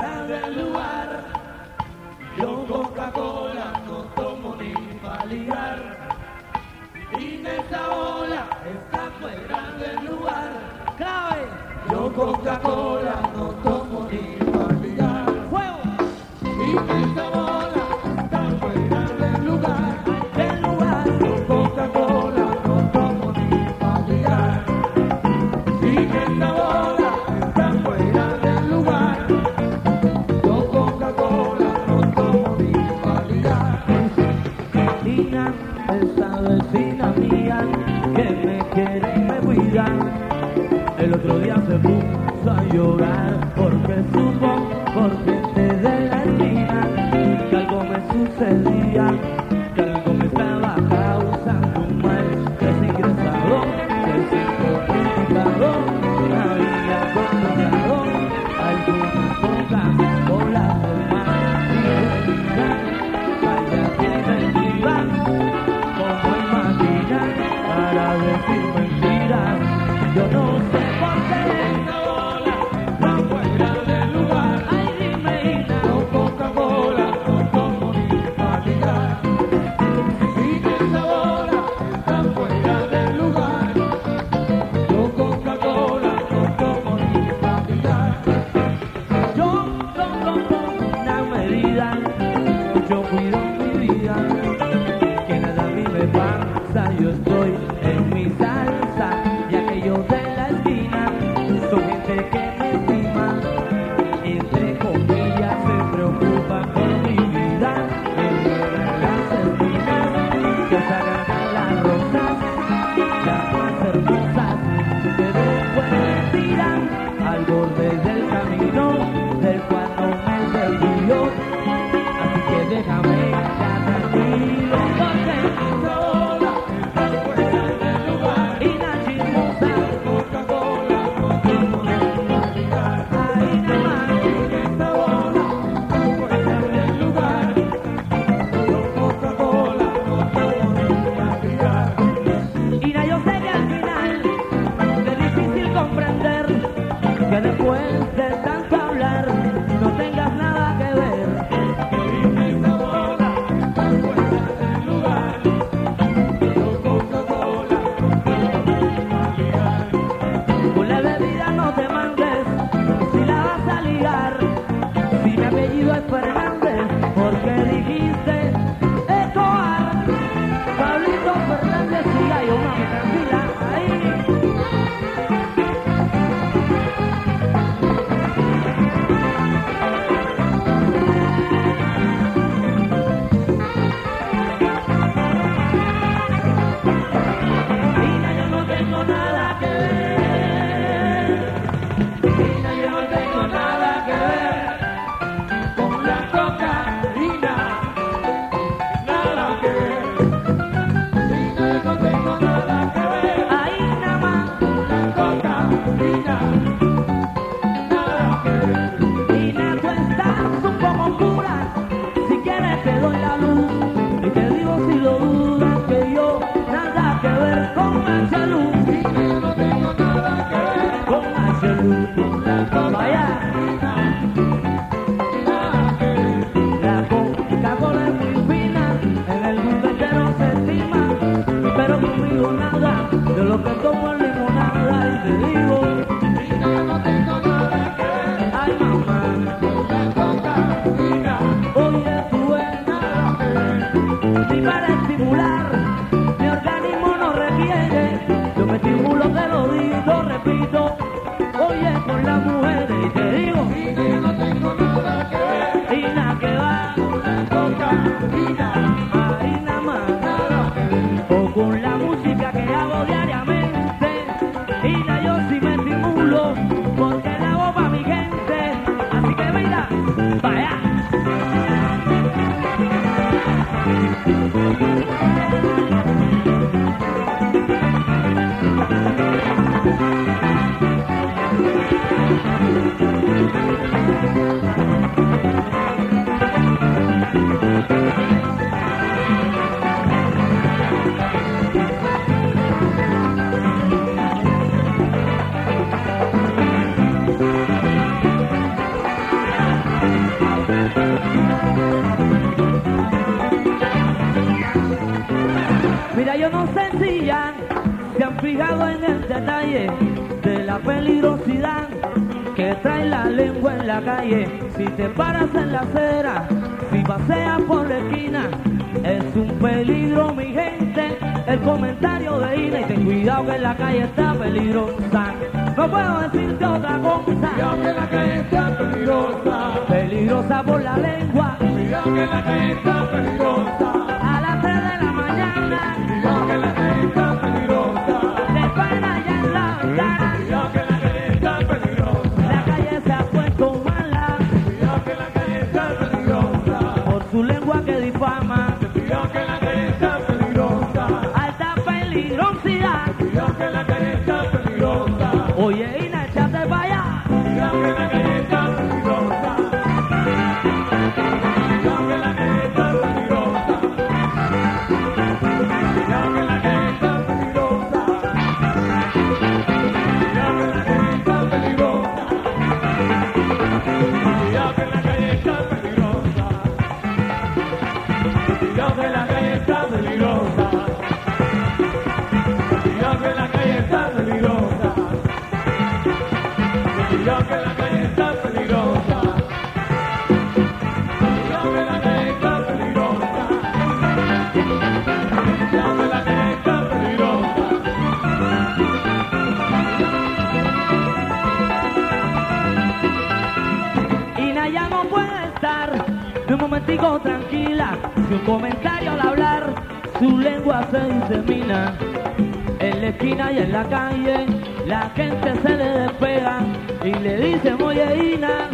fuera del lugar. Yo Coca-Cola no tomo ni pa' ligar. Esa ola está fuera del lugar. ¡Cabe! Yo Coca-Cola no tomo ni pa' ligar. ¡Fuego! Esa ola está fuera del lugar. Del lugar. Yo Coca-Cola no tomo ni pa' ligar. Esa ola está fuera del lugar. Yo Coca-Cola no tomo ni pa' ligar. Nina, esa vecina mía que me quiere y me cuida, el otro día se puso a llorar porque supo por gente de la esquina que algo me sucedía, que algo me estaba causando un mal desingresado, desintoxicado, había controlado algunas pocas olas del mar y vaya tiene diván como el máquina para decir mentiras. Yo no sé por qué esa ola está fuera del lugar. Ay, dime, Ina. Yo Coca-Cola no tomo ni pa' ligar. Y esa ola está fuera del lugar. Yo Coca-Cola no tomo ni pa' ligar. Yo tomo una medida, yo cuido mi vida, que nada a mí me pasa, yo estoy en mi salsa, y aquellos de la esquina son gente que me estima, entre comillas se preocupan por mi vida, me llevan las espinas, que sacan las rosas, las más hermosas, pero después me tiran al borde del camino, del cual no me desvío, así que déjame ya tranquilo, porque esa ola está fuera del lugar. Y la chismosa Coca-Cola no tomo ni pa' ligar. Ahí nada más. Esa ola está fuera del lugar. Yo Coca-Cola no tomo ni pa' ligar. Y yo sé que al final es difícil comprender que después de tanto hablar no tengas nada que ver. Esa ola está fuera del lugar. Yo Coca-Cola no tomo ni pa' ligar. Con la bebida no te mandes si la vas a ligar. Si mi apellido es Fernández, porque dijiste Escobar. Pablito Fernández, y hay una tranquila ahí. Nina, yo no tengo nada que ver. Nina, yo no tengo nada que ver con la cocaína. Nada que ver. Nina, yo no tengo nada que ver. Ahí nada más con la cocaína. Nada que ver. Nina, tú estás un poco oscura. Si quieres te doy la luz y te digo si lo dudas que yo nada que ver con Marcelo. Nina, yo no tengo nada que ver con Marcelo. Vaya. Nada que ver. La Coca-Cola es muy fina, en el mundo entero se estima, pero conmigo nada de lo que tomo es limonada y te digo, Nina, yo no tengo nada que ver. Ay, mamá, con la cocaína. Oye, tú es nada que ver. Ni para estimular, mi organismo no requiere. Yo me estimulo, te lo digo, lo repito. Oye, con las mujeres y te digo, Nina, yo no tengo nada que ver. Y nada que va con la cocaína. Ahí nada más. Nada que ver. O con la música que hago diariamente. Y nada, yo sí me estimulo porque la hago pa' mi gente. Así que mira, vaya. yo no sé si ya se han fijado en el detalle de la peligrosidad que trae la lengua en la calle. Si te paras en la acera, si paseas por la esquina, es un peligro, mi gente, el comentario de Ina. Y ten cuidado que en la calle está peligrosa. No puedo decirte otra cosa. Cuidado que la calle está peligrosa. Peligrosa por la lengua. Cuidado que la calle está peligrosa. A las 3 de la mañana. Cuidado que la calle está peligrosa. Te para ya en la ventana. Cuidado que la calle está peligrosa. La calle se ha puesto mala. Cuidado que la calle está peligrosa. Por su lengua que difama. Cuidado que la calle está peligrosa. Alta peligrosidad. Cuidado que la calle está peligrosa. Oye, Ina, échate para allá. Cuidado que la calle está peligrosa. Cuidado que la calle está peligrosa. Cuidado que la calle está peligrosa. Cuidado que la calle está peligrosa. Cuidado que la calle está peligrosa. Cuidado que la calle está peligrosa. Cuidado que la calle está peligrosa. Cuidado que la calle está peligrosa. Cuidado que la calle está peligrosa. Cuidado que la calle está peligrosa. Ina ya no puede estar de un momentico tranquila. Si un comentario al hablar, su lengua se disemina. En la esquina y en la calle, la gente se le despega y le dicen, oye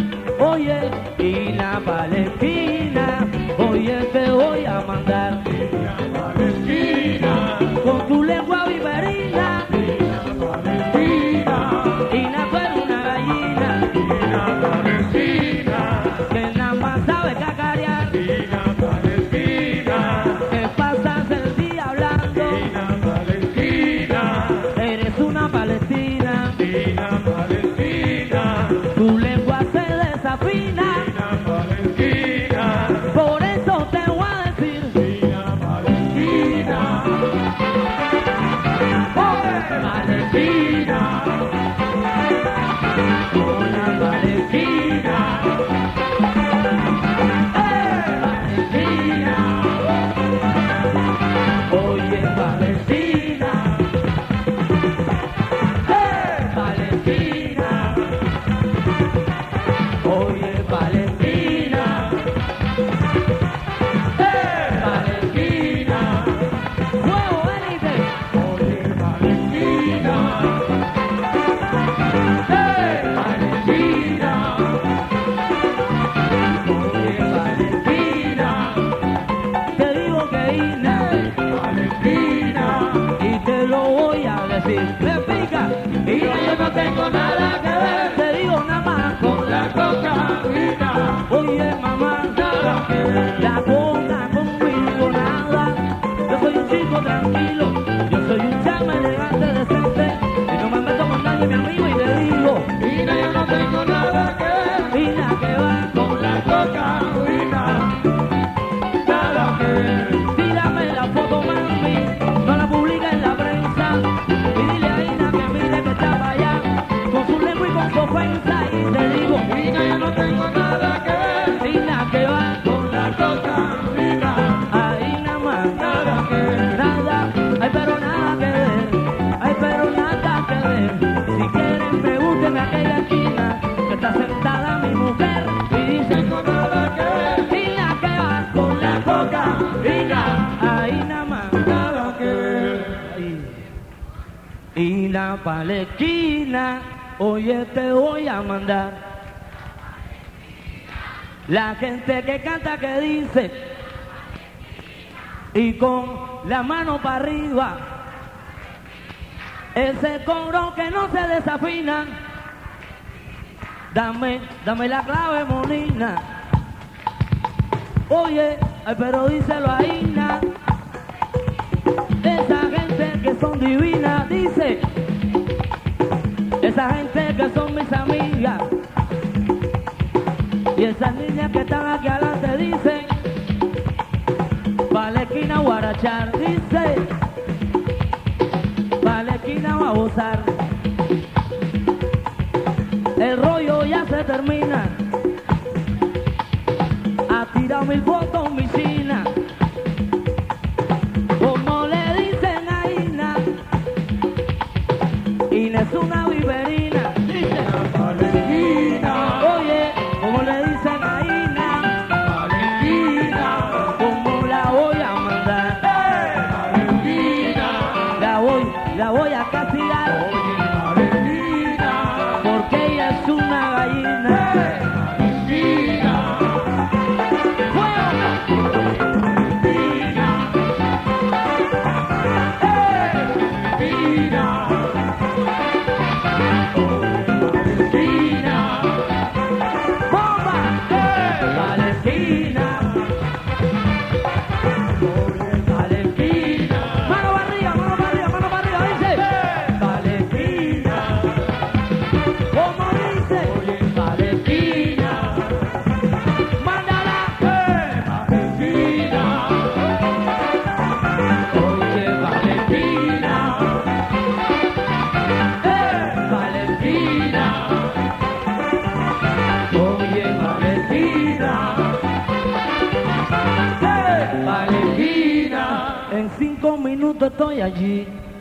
Ina pa' la esquina, oye te voy a mandar Palestina, con tu lengua viperina. Palestina, Ina, tú eres una gallina Palestina, que nada más sabe cacarear, Palestina, que pasas el día hablando. Palestina, Eres una palestina, Palestina, tu lengua se desafina. Palestina, Por eso te voy a decir, Palestina, Palestina, una palestina, Palestina, oye palestina, palestina, oye palestina, palestina, fuego élite, Palestina, Palestina, oye palestina, te digo que Ina, Palestina, y te lo voy a decir, me pica, y yo no tengo nada que ver, te digo nada más con la cocaína, oye mamá, nada que ver, la coca conmigo nada, yo soy un chico tranquilo, yo soy un chama elegante, decente, y no me meto con nadie, mi amigo, y te digo, Ina, yo no tengo nada que ver Ina que va con la cocaína, nada que ver. tírame la foto mami, no la publica en la prensa, y dile a Ina que mire que está para allá, con su lengua y con su ofensa, y te digo, Ina, yo no tengo nada que ver Ina que va con la cocaína, ahí nada más, nada que ver. nada, ay pero nada que ver, ay pero nada que ver, si quieren pregúntenme a aquella esquina, que está sentada mi mujer, y dice, Tengo nada que ver Ina que va con la cocaína, ahí nada más, nada que ver. y la palestina, oye te voy a mandar. La gente que canta que dice, y con la mano para arriba, ese coro que no se desafina, dame la clave monina, oye, ay, pero díselo a Ina, esa gente que son divinas, dice, esa gente que son mis amigas, y esas niñas que están aquí adelante dicen, pa' la esquina guarachar, dice, gozar. El rollo ya se termina. Ha tirado 1000 fotos mi china. Como le dicen a Ina, Ina es una viverina. Dice Valentina. Oye, como le dicen a Ina, Valentina. ¿Cómo la voy a mandar? Valentina. La voy a castigar. Oye, Valentina. Porque ella es una gallina. Valentina. En 5 minutos estoy allí.